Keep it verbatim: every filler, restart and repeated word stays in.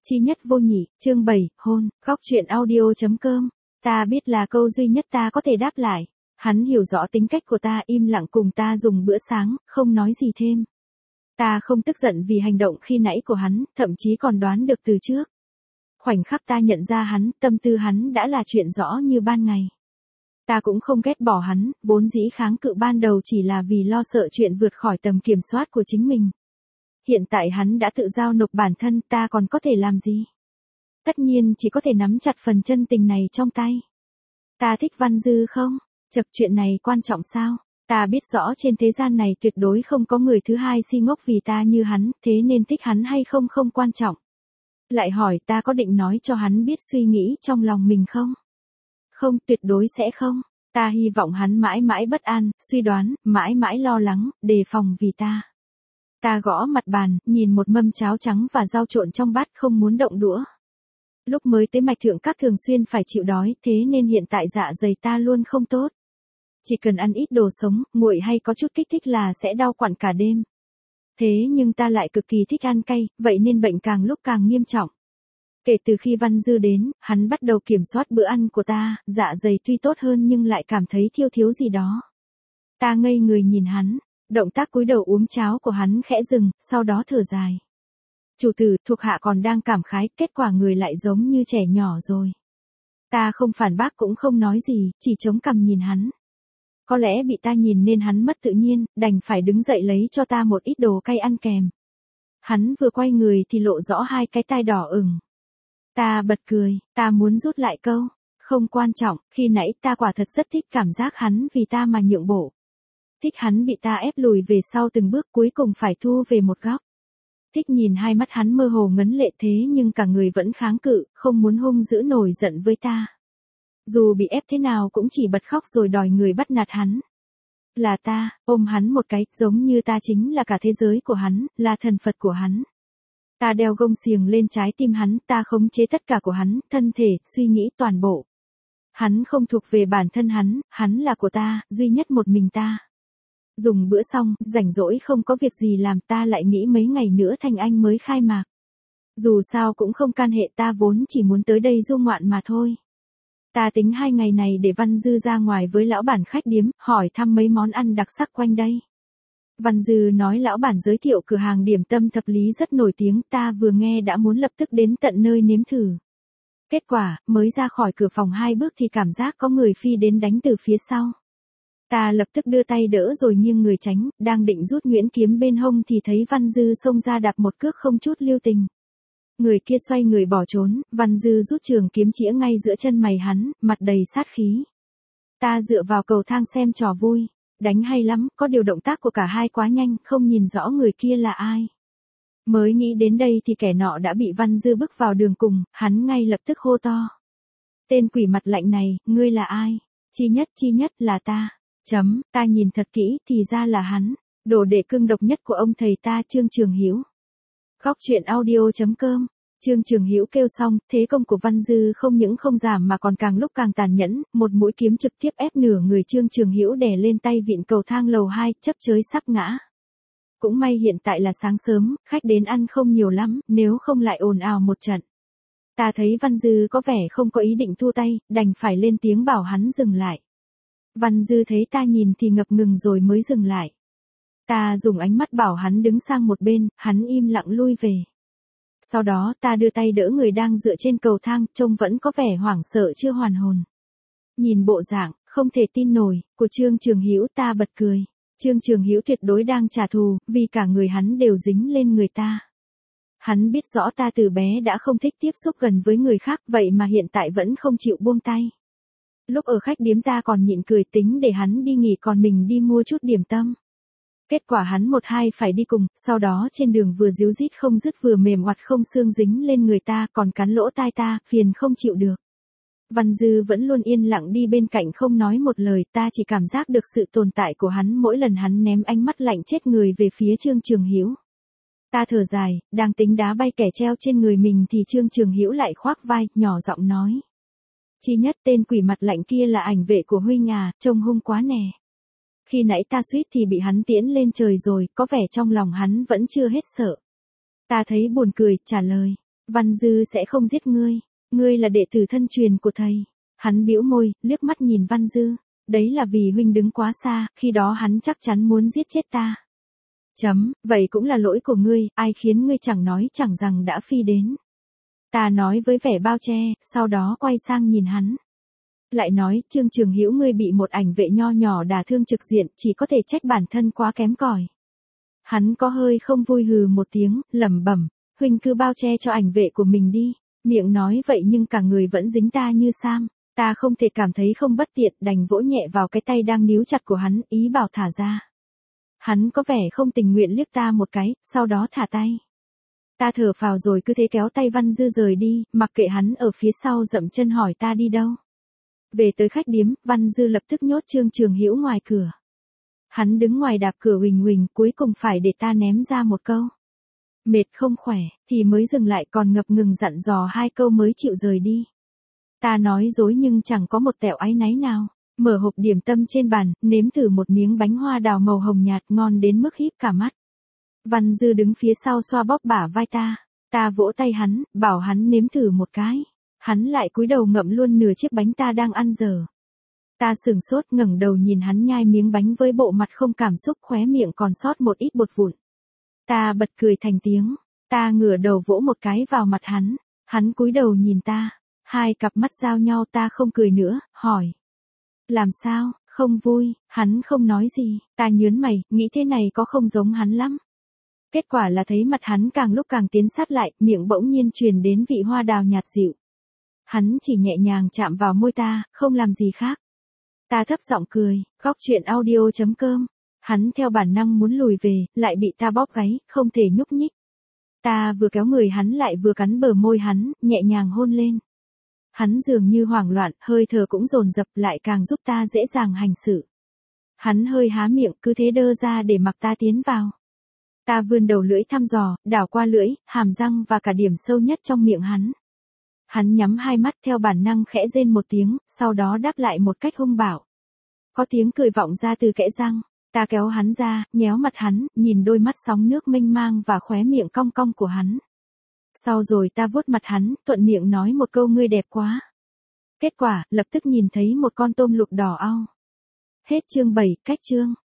Chi nhất vô nhị, chương bảy, hôn, góc truyện audio.com. Ta biết là câu duy nhất ta có thể đáp lại. Hắn hiểu rõ tính cách của ta, im lặng cùng ta dùng bữa sáng, không nói gì thêm. Ta không tức giận vì hành động khi nãy của hắn, thậm chí còn đoán được từ trước. Khoảnh khắc ta nhận ra hắn, tâm tư hắn đã là chuyện rõ như ban ngày. Ta cũng không ghét bỏ hắn, vốn dĩ kháng cự ban đầu chỉ là vì lo sợ chuyện vượt khỏi tầm kiểm soát của chính mình. Hiện tại hắn đã tự giao nộp bản thân, ta còn có thể làm gì? Tất nhiên chỉ có thể nắm chặt phần chân tình này trong tay. Ta thích Văn Dư không? Chật, chuyện này quan trọng sao? Ta biết rõ trên thế gian này tuyệt đối không có người thứ hai si ngốc vì ta như hắn, thế nên thích hắn hay không không quan trọng. Lại hỏi ta có định nói cho hắn biết suy nghĩ trong lòng mình không? Không, tuyệt đối sẽ không. Ta hy vọng hắn mãi mãi bất an, suy đoán, mãi mãi lo lắng, đề phòng vì ta. Ta gõ mặt bàn, nhìn một mâm cháo trắng và rau trộn trong bát không muốn động đũa. Lúc mới tới mạch thượng các thường xuyên phải chịu đói, thế nên hiện tại dạ dày ta luôn không tốt. Chỉ cần ăn ít đồ sống, nguội hay có chút kích thích là sẽ đau quặn cả đêm. Thế nhưng ta lại cực kỳ thích ăn cay, vậy nên bệnh càng lúc càng nghiêm trọng. Kể từ khi Văn Dư đến, hắn bắt đầu kiểm soát bữa ăn của ta, dạ dày tuy tốt hơn nhưng lại cảm thấy thiếu thiếu gì đó. Ta ngây người nhìn hắn. Động tác cúi đầu uống cháo của hắn khẽ dừng, sau đó thở dài. Chủ tử, thuộc hạ còn đang cảm khái, kết quả người lại giống như trẻ nhỏ rồi. Ta không phản bác cũng không nói gì, chỉ chống cằm nhìn hắn. Có lẽ bị ta nhìn nên hắn mất tự nhiên, đành phải đứng dậy lấy cho ta một ít đồ cay ăn kèm. Hắn vừa quay người thì lộ rõ hai cái tai đỏ ửng. Ta bật cười, ta muốn rút lại câu. Không quan trọng, khi nãy ta quả thật rất thích cảm giác hắn vì ta mà nhượng bộ. Thích hắn bị ta ép lùi về sau từng bước cuối cùng phải thu về một góc. Thích nhìn hai mắt hắn mơ hồ ngấn lệ thế nhưng cả người vẫn kháng cự, không muốn hung dữ nổi giận với ta. Dù bị ép thế nào cũng chỉ bật khóc rồi đòi người bắt nạt hắn. Là ta, ôm hắn một cái, giống như ta chính là cả thế giới của hắn, là thần Phật của hắn. Ta đeo gông xiềng lên trái tim hắn, ta khống chế tất cả của hắn, thân thể, suy nghĩ toàn bộ. Hắn không thuộc về bản thân hắn, hắn là của ta, duy nhất một mình ta. Dùng bữa xong, rảnh rỗi không có việc gì làm, ta lại nghĩ mấy ngày nữa Thanh Anh mới khai mạc. Dù sao cũng không can hệ, ta vốn chỉ muốn tới đây du ngoạn mà thôi. Ta tính hai ngày này để Văn Dư ra ngoài với lão bản khách điếm, hỏi thăm mấy món ăn đặc sắc quanh đây. Văn Dư nói lão bản giới thiệu cửa hàng điểm tâm thập lý rất nổi tiếng, ta vừa nghe đã muốn lập tức đến tận nơi nếm thử. Kết quả, mới ra khỏi cửa phòng hai bước thì cảm giác có người phi đến đánh từ phía sau. Ta lập tức đưa tay đỡ rồi nghiêng người tránh, đang định rút nhuyễn kiếm bên hông thì thấy Văn Dư xông ra đạp một cước không chút lưu tình. Người kia xoay người bỏ trốn, Văn Dư rút trường kiếm chĩa ngay giữa chân mày hắn, mặt đầy sát khí. Ta dựa vào cầu thang xem trò vui, đánh hay lắm, có điều động tác của cả hai quá nhanh, không nhìn rõ người kia là ai. Mới nghĩ đến đây thì kẻ nọ đã bị Văn Dư bức vào đường cùng, hắn ngay lập tức hô to. Tên quỷ mặt lạnh này, ngươi là ai? Chi nhất, chi nhất là ta. Chấm, ta nhìn thật kỹ, thì ra là hắn, đồ đệ cưng độc nhất của ông thầy ta Trương Trường Hữu. Góc truyện audio.com. Trương Trường Hữu kêu xong, thế công của Văn Dư không những không giảm mà còn càng lúc càng tàn nhẫn, một mũi kiếm trực tiếp ép nửa người Trương Trường Hữu đè lên tay vịn cầu thang lầu hai, chấp chới sắp ngã. Cũng may hiện tại là sáng sớm, khách đến ăn không nhiều lắm, nếu không lại ồn ào một trận. Ta thấy Văn Dư có vẻ không có ý định thu tay, đành phải lên tiếng bảo hắn dừng lại. Văn Dư thấy ta nhìn thì ngập ngừng rồi mới dừng lại. Ta dùng ánh mắt bảo hắn đứng sang một bên, hắn im lặng lui về. Sau đó ta đưa tay đỡ người đang dựa trên cầu thang, trông vẫn có vẻ hoảng sợ chưa hoàn hồn. Nhìn bộ dạng, không thể tin nổi, của Trương Trường Hữu, ta bật cười. Trương Trường Hữu tuyệt đối đang trả thù, vì cả người hắn đều dính lên người ta. Hắn biết rõ ta từ bé đã không thích tiếp xúc gần với người khác, vậy mà hiện tại vẫn không chịu buông tay. Lúc ở khách điếm ta còn nhịn cười tính để hắn đi nghỉ còn mình đi mua chút điểm tâm. Kết quả hắn một hai phải đi cùng, sau đó trên đường vừa díu dít không dứt vừa mềm oặt không xương dính lên người ta còn cắn lỗ tai ta, phiền không chịu được. Văn Dư vẫn luôn yên lặng đi bên cạnh không nói một lời, ta chỉ cảm giác được sự tồn tại của hắn mỗi lần hắn ném ánh mắt lạnh chết người về phía Trương Trường Hữu. Ta thở dài, đang tính đá bay kẻ treo trên người mình thì Trương Trường Hữu lại khoác vai, nhỏ giọng nói. Chi nhất, tên quỷ mặt lạnh kia là ảnh vệ của huynh à, trông hung quá nè. Khi nãy ta suýt thì bị hắn tiễn lên trời rồi, có vẻ trong lòng hắn vẫn chưa hết sợ. Ta thấy buồn cười, trả lời. Văn Dư sẽ không giết ngươi, ngươi là đệ tử thân truyền của thầy. Hắn bĩu môi, liếc mắt nhìn Văn Dư, đấy là vì huynh đứng quá xa, khi đó hắn chắc chắn muốn giết chết ta. Chấm, vậy cũng là lỗi của ngươi, ai khiến ngươi chẳng nói chẳng rằng đã phi đến. Ta nói với vẻ bao che, sau đó quay sang nhìn hắn. Lại nói, Trương Trường Hữu ngươi bị một ảnh vệ nho nhỏ đả thương trực diện, chỉ có thể trách bản thân quá kém cỏi. Hắn có hơi không vui hừ một tiếng, lẩm bẩm, huynh cứ bao che cho ảnh vệ của mình đi, miệng nói vậy nhưng cả người vẫn dính ta như sam, ta không thể cảm thấy không bất tiện, đành vỗ nhẹ vào cái tay đang níu chặt của hắn, ý bảo thả ra. Hắn có vẻ không tình nguyện liếc ta một cái, sau đó thả tay. Ta thở phào rồi cứ thế kéo tay Văn Dư rời đi, mặc kệ hắn ở phía sau dậm chân hỏi ta đi đâu. Về tới khách điếm, Văn Dư lập tức nhốt Trương Trường Hữu ngoài cửa. Hắn đứng ngoài đạp cửa huỳnh huỳnh, cuối cùng phải để ta ném ra một câu. Mệt không khỏe, thì mới dừng lại, còn ngập ngừng dặn dò hai câu mới chịu rời đi. Ta nói dối nhưng chẳng có một tẹo áy náy nào. Mở hộp điểm tâm trên bàn, nếm thử một miếng bánh hoa đào màu hồng nhạt, ngon đến mức híp cả mắt. Văn Dư đứng phía sau xoa bóp bả vai ta. Ta vỗ tay hắn, bảo hắn nếm thử một cái. Hắn lại cúi đầu ngậm luôn nửa chiếc bánh ta đang ăn dở. Ta sửng sốt, ngẩng đầu nhìn hắn nhai miếng bánh với bộ mặt không cảm xúc, khóe miệng còn sót một ít bột vụn. Ta bật cười thành tiếng. Ta ngửa đầu vỗ một cái vào mặt hắn. Hắn cúi đầu nhìn ta. Hai cặp mắt giao nhau, ta không cười nữa, hỏi. Làm sao, không vui? Hắn không nói gì. Ta nhớn mày, nghĩ thế này có không giống hắn lắm. Kết quả là thấy mặt hắn càng lúc càng tiến sát lại, miệng bỗng nhiên truyền đến vị hoa đào nhạt dịu. Hắn chỉ nhẹ nhàng chạm vào môi ta, không làm gì khác. Ta thấp giọng cười, góc chuyện audio chấm com. Hắn theo bản năng muốn lùi về, lại bị ta bóp gáy, không thể nhúc nhích. Ta vừa kéo người hắn lại vừa cắn bờ môi hắn, nhẹ nhàng hôn lên. Hắn dường như hoảng loạn, hơi thở cũng dồn dập, lại càng giúp ta dễ dàng hành sự. Hắn hơi há miệng, cứ thế đơ ra để mặc ta tiến vào. Ta vươn đầu lưỡi thăm dò, đảo qua lưỡi, hàm răng và cả điểm sâu nhất trong miệng hắn. Hắn nhắm hai mắt, theo bản năng khẽ rên một tiếng, sau đó đáp lại một cách hung bạo. Có tiếng cười vọng ra từ kẽ răng. Ta kéo hắn ra, nhéo mặt hắn, nhìn đôi mắt sóng nước mênh mang và khóe miệng cong cong của hắn. Sau rồi ta vuốt mặt hắn, thuận miệng nói một câu ngươi đẹp quá. Kết quả, lập tức nhìn thấy một con tôm lục đỏ au. Hết chương bảy, cách chương.